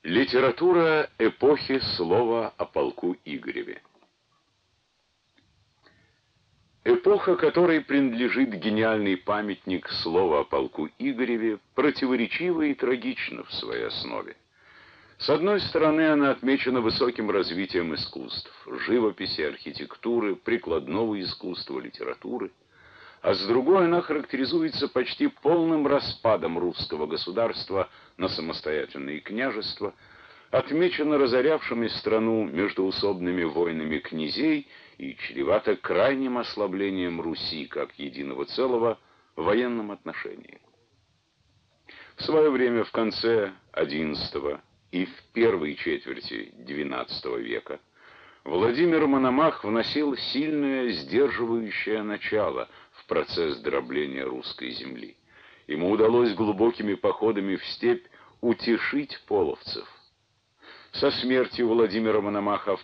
Литература эпохи слова о полку Игореве. Эпоха, которой принадлежит гениальный памятник слова о полку Игореве, противоречива и трагична в своей основе. С одной стороны, она отмечена высоким развитием искусств, живописи, архитектуры, прикладного искусства, литературы, а с другой она характеризуется почти полным распадом русского государства на самостоятельные княжества, отмечена разорявшими страну междоусобными войнами князей и чревата крайним ослаблением Руси как единого целого в военном отношении. В свое время в конце XI и в первой четверти XII века Владимир Мономах вносил сильное сдерживающее начало в процесс дробления русской земли. Ему удалось глубокими походами в степь утешить половцев. Со смертью Владимира Мономаха в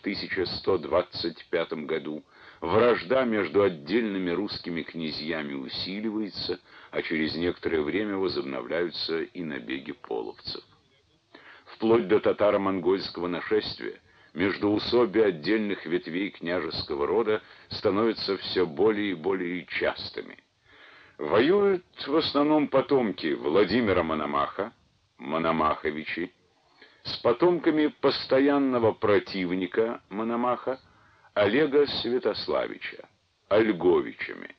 1125 году вражда между отдельными русскими князьями усиливается, а через некоторое время возобновляются и набеги половцев. Вплоть до татаро-монгольского нашествия междоусобия отдельных ветвей княжеского рода становятся все более и более частыми. Воюют в основном потомки Владимира Мономаха, Мономаховичи, с потомками постоянного противника Мономаха Олега Святославича, Ольговичами.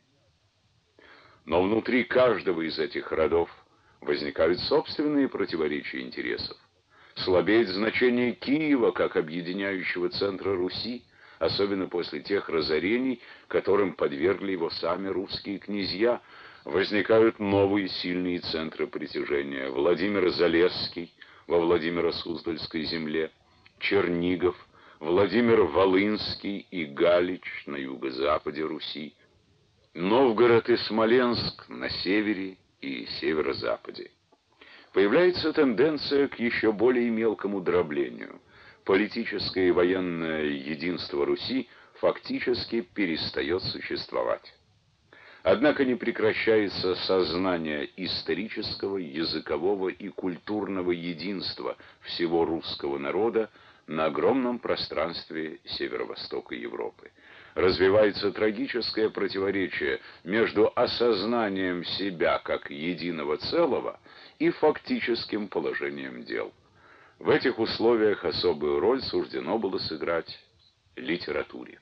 Но внутри каждого из этих родов возникают собственные противоречия интересов. Слабеет значение Киева как объединяющего центра Руси, особенно после тех разорений, которым подвергли его сами русские князья. Возникают новые сильные центры притяжения: Владимир Залесский во Владимиро-Суздальской земле, Чернигов, Владимир Волынский и Галич на юго-западе Руси, Новгород и Смоленск на севере и северо-западе. Появляется тенденция к еще более мелкому дроблению. Политическое и военное единство Руси фактически перестает существовать. Однако не прекращается сознание исторического, языкового и культурного единства всего русского народа на огромном пространстве северо-востока Европы. Развивается трагическое противоречие между осознанием себя как единого целого и фактическим положением дел. В этих условиях особую роль суждено было сыграть литературе.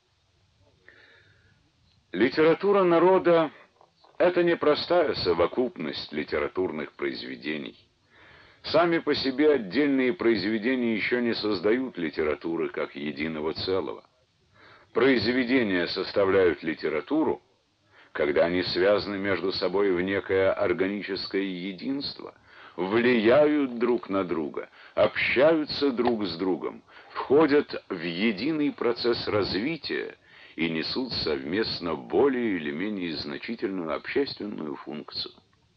Литература народа — это не простая совокупность литературных произведений. Сами по себе отдельные произведения еще не создают литературы как единого целого. Произведения составляют литературу, когда они связаны между собой в некое органическое единство, влияют друг на друга, общаются друг с другом, входят в единый процесс развития и несут совместно более или менее значительную общественную функцию.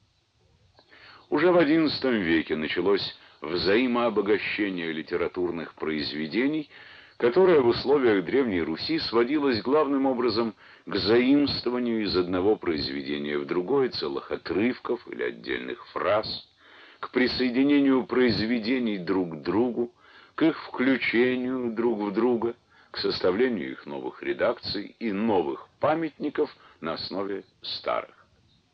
Уже в XI веке началось взаимообогащение литературных произведений, которое в условиях Древней Руси сводилось главным образом к заимствованию из одного произведения в другое целых отрывков или отдельных фраз, к присоединению произведений друг к другу, к их включению друг в друга, к составлению их новых редакций и новых памятников на основе старых.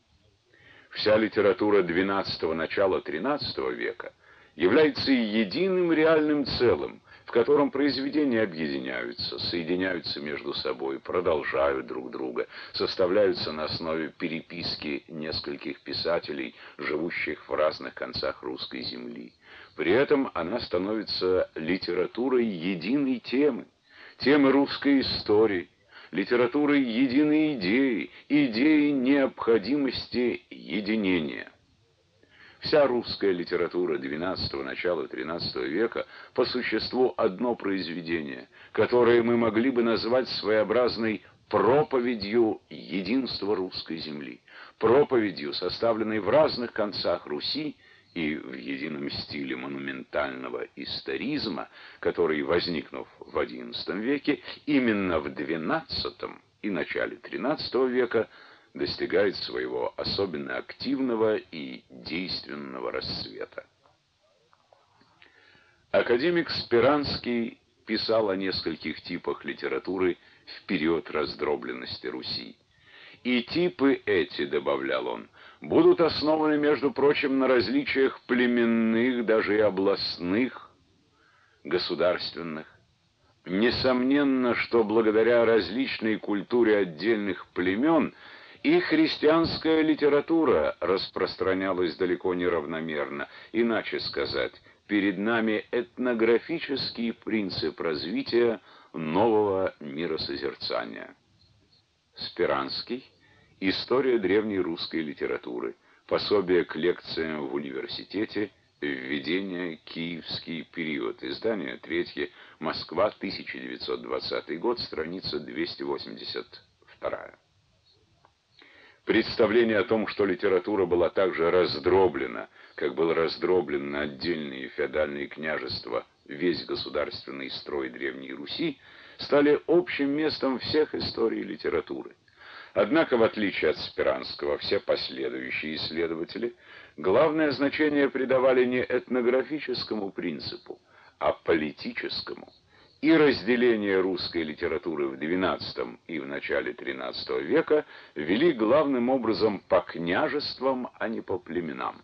Вся литература XII – начала XIII века является единым реальным целым, в котором произведения объединяются, соединяются между собой, продолжают друг друга, составляются на основе переписки нескольких писателей, живущих в разных концах русской земли. При этом она становится литературой единой темы, темы русской истории, литературой единой идеи, идеи необходимости единения. Вся русская литература XII – начала XIII века по существу одно произведение, которое мы могли бы назвать своеобразной проповедью единства русской земли, проповедью, составленной в разных концах Руси и в едином стиле монументального историзма, который, возникнув в XI веке, именно в XII и начале XIII века достигает своего особенно активного и действенного расцвета. Академик Спиранский писал о нескольких типах литературы в период раздробленности Руси. И типы эти, добавлял он, будут основаны, между прочим, на различиях племенных, даже и областных, государственных. Несомненно, что благодаря различной культуре отдельных племен и христианская литература распространялась далеко не равномерно. Иначе сказать, перед нами этнографический принцип развития нового миросозерцания. Спиранский. История древней русской литературы. Пособие к лекциям в университете. Введение. Киевский период. Издание 3. Москва, 1920 год, страница 282. Представление о том, что литература была также раздроблена, как был раздроблен на отдельные феодальные княжества весь государственный строй Древней Руси, стали общим местом всех историй литературы. Однако, в отличие от Спиранского, все последующие исследователи главное значение придавали не этнографическому принципу, а политическому. И разделение русской литературы в XII и в начале XIII века вели главным образом по княжествам, а не по племенам.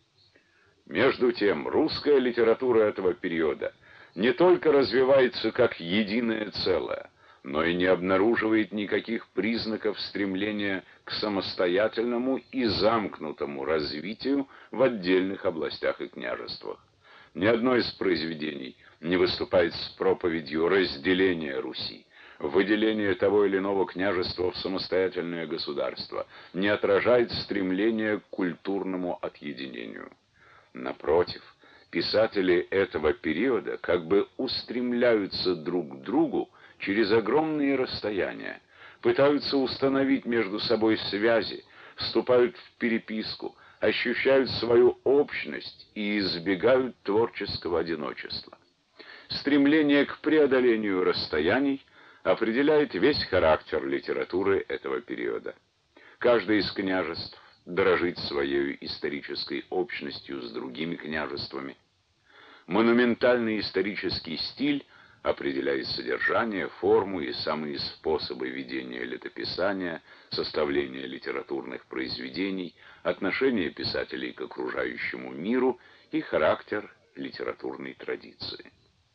Между тем, русская литература этого периода не только развивается как единое целое, но и не обнаруживает никаких признаков стремления к самостоятельному и замкнутому развитию в отдельных областях и княжествах. Ни одно из произведений не выступает с проповедью разделения Руси, выделения того или иного княжества в самостоятельное государство, не отражает стремления к культурному отъединению. Напротив, писатели этого периода как бы устремляются друг к другу через огромные расстояния, пытаются установить между собой связи, вступают в переписку, ощущают свою общность и избегают творческого одиночества. Стремление к преодолению расстояний определяет весь характер литературы этого периода. Каждое из княжеств дорожит своей исторической общностью с другими княжествами. Монументальный исторический стиль определяет содержание, форму и самые способы ведения летописания, составления литературных произведений, отношение писателей к окружающему миру и характер литературной традиции.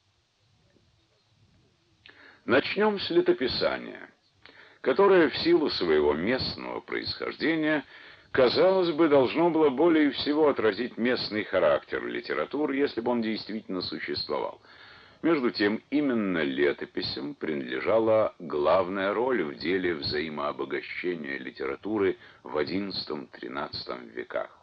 Начнем с летописания, которое в силу своего местного происхождения, казалось бы, должно было более всего отразить местный характер литературы, если бы он действительно существовал. Между тем, именно летописям принадлежала главная роль в деле взаимообогащения литературы в XI-XIII веках.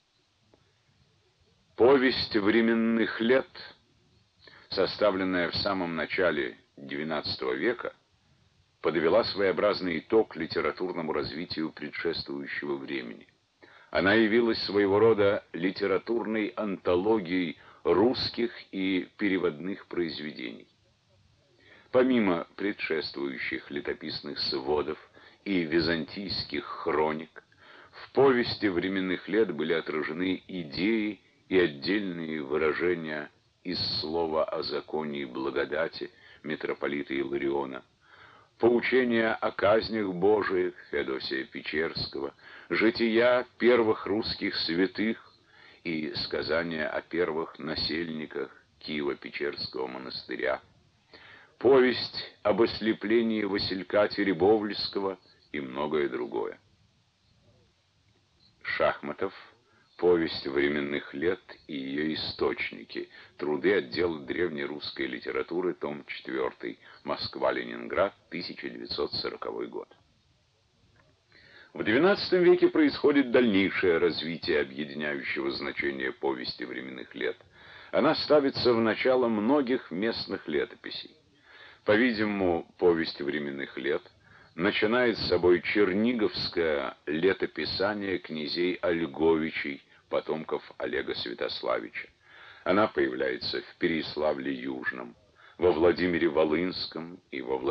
Повесть временных лет, составленная в самом начале XII века, подвела своеобразный итог литературному развитию предшествующего времени. Она явилась своего рода литературной антологией русских и переводных произведений. Помимо предшествующих летописных сводов и византийских хроник, в повести временных лет были отражены идеи и отдельные выражения из слова о законе и благодати митрополита Илариона, поучения о казнях Божиих Феодосия Печерского, жития первых русских святых и сказания о первых насельниках Киево-Печерского монастыря, повесть об ослеплении Василька Теребовльского и многое другое. Шахматов. Повесть временных лет и ее источники. Труды отдела древнерусской литературы, том 4. Москва-Ленинград, 1940 год. В XII веке происходит дальнейшее развитие объединяющего значения повести временных лет. Она ставится в начало многих местных летописей. По-видимому, повесть временных лет начинает с собой черниговское летописание князей Ольговичей, потомков Олега Святославича. Она появляется в Переяславле-Южном, во Владимире-Волынском и во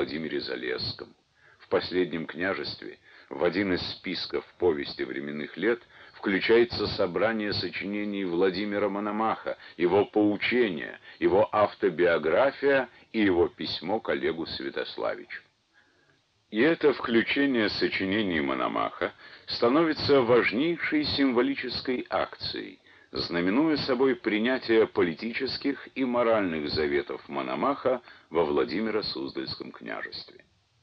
Владимире-Залесском. В последнем княжестве в один из списков повести временных лет включается собрание сочинений Владимира Мономаха, его поучения, его автобиография и его письмо к Олегу Святославичу. И это включение сочинений Мономаха становится важнейшей символической акцией, знаменуя собой принятие политических и моральных заветов Мономаха во Владимиро-Суздальском княжестве.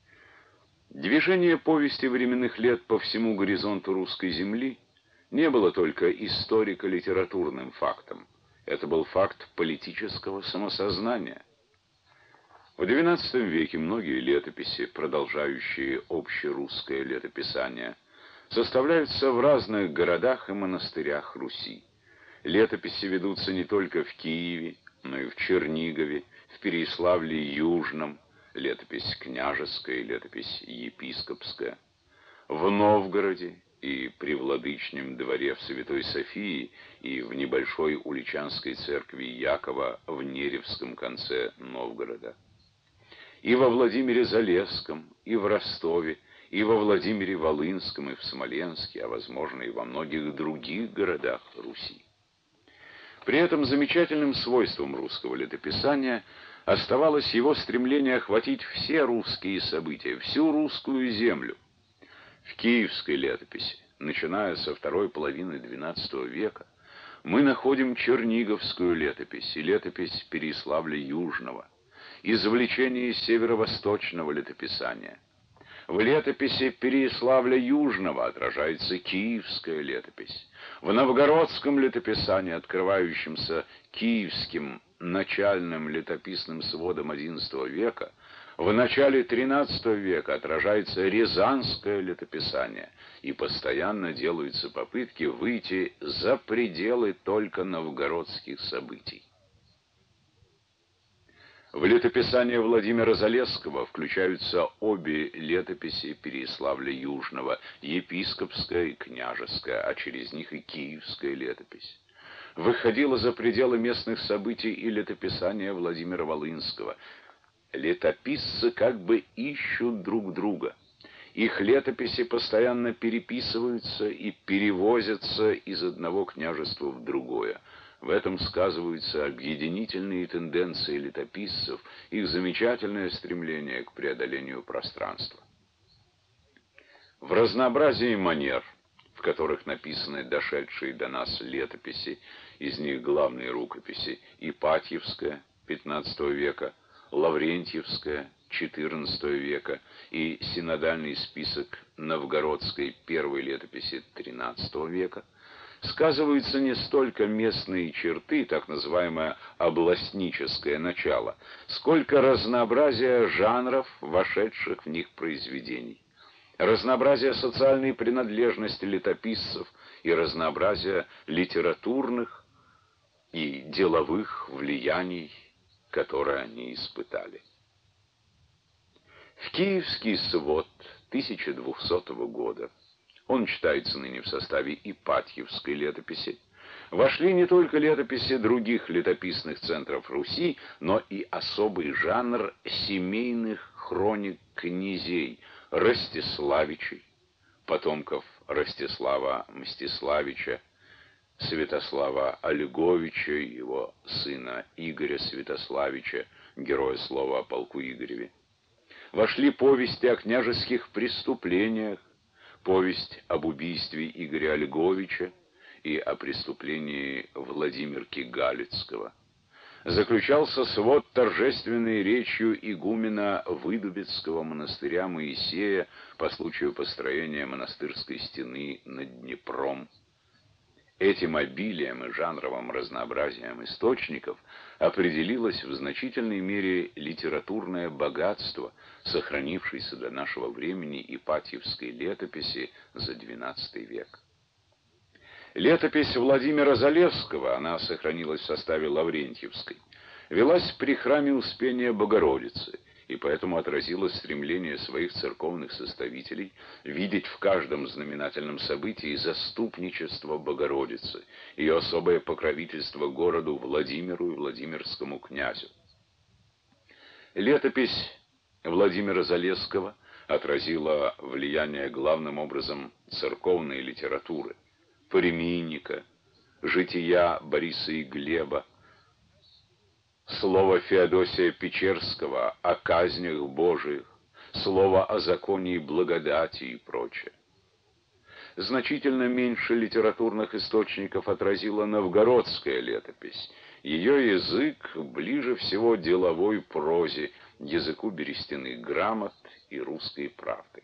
Движение повести временных лет по всему горизонту русской земли не было только историко-литературным фактом, это был факт политического самосознания. В XII веке многие летописи, продолжающие общерусское летописание, составляются в разных городах и монастырях Руси. Летописи ведутся не только в Киеве, но и в Чернигове, в Переяславле-Южном, летопись княжеская, летопись епископская, в Новгороде и при Владычном дворе в Святой Софии и в небольшой Уличанской церкви Якова в Неревском конце Новгорода, и во Владимире-Залесском, и в Ростове, и во Владимире-Волынском, и в Смоленске, а возможно и во многих других городах Руси. При этом замечательным свойством русского летописания оставалось его стремление охватить все русские события, всю русскую землю. В киевской летописи, начиная со второй половины XII века, мы находим Черниговскую летопись и летопись Переяславля-Южного, извлечение из северо-восточного летописания. В летописи Переяславля-Южного отражается киевская летопись. В новгородском летописании, открывающемся киевским начальным летописным сводом XI века, в начале XIII века отражается рязанское летописание, и постоянно делаются попытки выйти за пределы только новгородских событий. В летописание Владимира Залесского включаются обе летописи Переяславля-Южного, епископская и княжеская, а через них и киевская летопись. Выходило за пределы местных событий и летописание Владимира Волынского. Летописцы как бы ищут друг друга. Их летописи постоянно переписываются и перевозятся из одного княжества в другое. В этом сказываются объединительные тенденции летописцев, их замечательное стремление к преодолению пространства. В разнообразии манер, в которых написаны дошедшие до нас летописи, из них главные рукописи Ипатьевская XV века, Лаврентьевская XIV века и синодальный список новгородской первой летописи XIII века, сказываются не столько местные черты, так называемое областническое начало, сколько разнообразие жанров, вошедших в них произведений, разнообразие социальной принадлежности летописцев и разнообразие литературных и деловых влияний, которые они испытали. В Киевский свод 1200 года, он читается ныне в составе Ипатьевской летописи, вошли не только летописи других летописных центров Руси, но и особый жанр семейных хроник князей Ростиславичей, потомков Ростислава Мстиславича, Святослава Олеговича, его сына Игоря Святославича, героя слова о полку Игореве. Вошли повести о княжеских преступлениях, повесть об убийстве Игоря Олеговича и о преступлении Владимирки Галицкого. Заключался свод торжественной речью игумена Выдубицкого монастыря Моисея по случаю построения монастырской стены над Днепром. Этим обилием и жанровым разнообразием источников определилось в значительной мере литературное богатство, сохранившееся до нашего времени Ипатьевской летописи за XII век. Летопись Владимира Залесского, она сохранилась в составе Лаврентьевской, велась при храме Успения Богородицы, и поэтому отразила стремление своих церковных составителей видеть в каждом знаменательном событии заступничество Богородицы, ее особое покровительство городу Владимиру и Владимирскому князю. Летопись Владимира Залесского отразила влияние главным образом церковной литературы. Паремийника, жития Бориса и Глеба, слово Феодосия Печерского о казнях Божиих, слово о законе и благодати и прочее. Значительно меньше литературных источников отразила новгородская летопись. Ее язык ближе всего деловой прозе, языку берестяных грамот и русской правды.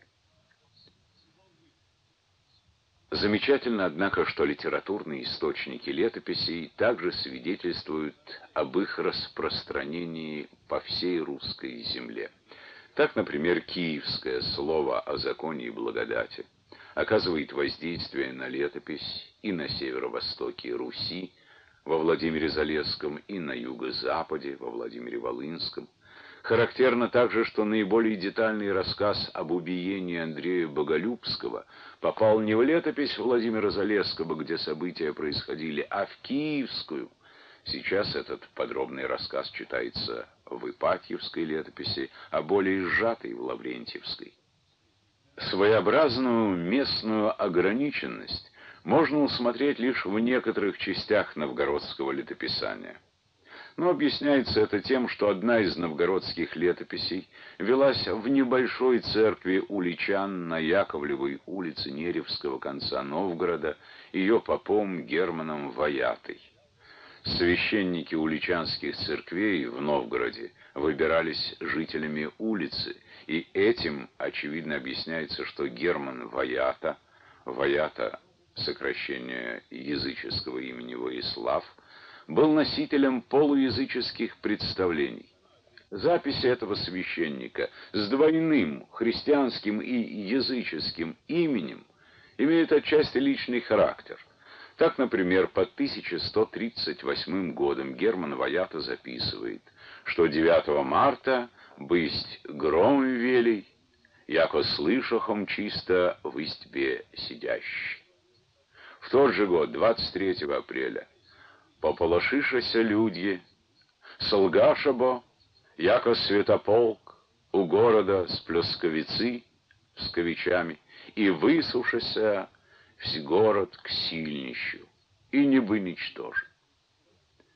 Замечательно, однако, что литературные источники летописей также свидетельствуют об их распространении по всей русской земле. Так, например, киевское слово о законе и благодати оказывает воздействие на летопись и на северо-востоке Руси, во Владимире Залесском, и на юго-западе, во Владимире Волынском. Характерно также, что наиболее детальный рассказ об убиении Андрея Боголюбского попал не в летопись Владимира Залесского, где события происходили, а в киевскую. Сейчас этот подробный рассказ читается в Ипатьевской летописи, а более сжатый в Лаврентьевской. Своеобразную местную ограниченность можно усмотреть лишь в некоторых частях новгородского летописания. Но объясняется это тем, что одна из новгородских летописей велась в небольшой церкви уличан на Яковлевой улице Неревского конца Новгорода, ее попом Германом Ваятой. Священники уличанских церквей в Новгороде выбирались жителями улицы, и этим, очевидно, объясняется, что Герман Ваята, Ваята — сокращение языческого имени Воислав, был носителем полуязыческих представлений. Записи этого священника с двойным христианским и языческим именем имеют отчасти личный характер. Так, например, под 1138 годом Герман Ваята записывает, что 9 марта «бысть гром велей, яко слышахом чисто в избе сидящий». В тот же год, 23 апреля, «пополошишася людье, солгашабо, яко святополк у города с Плесковицы, псковичами, и высушася всь город к сильнищу, и не бы ничтожен».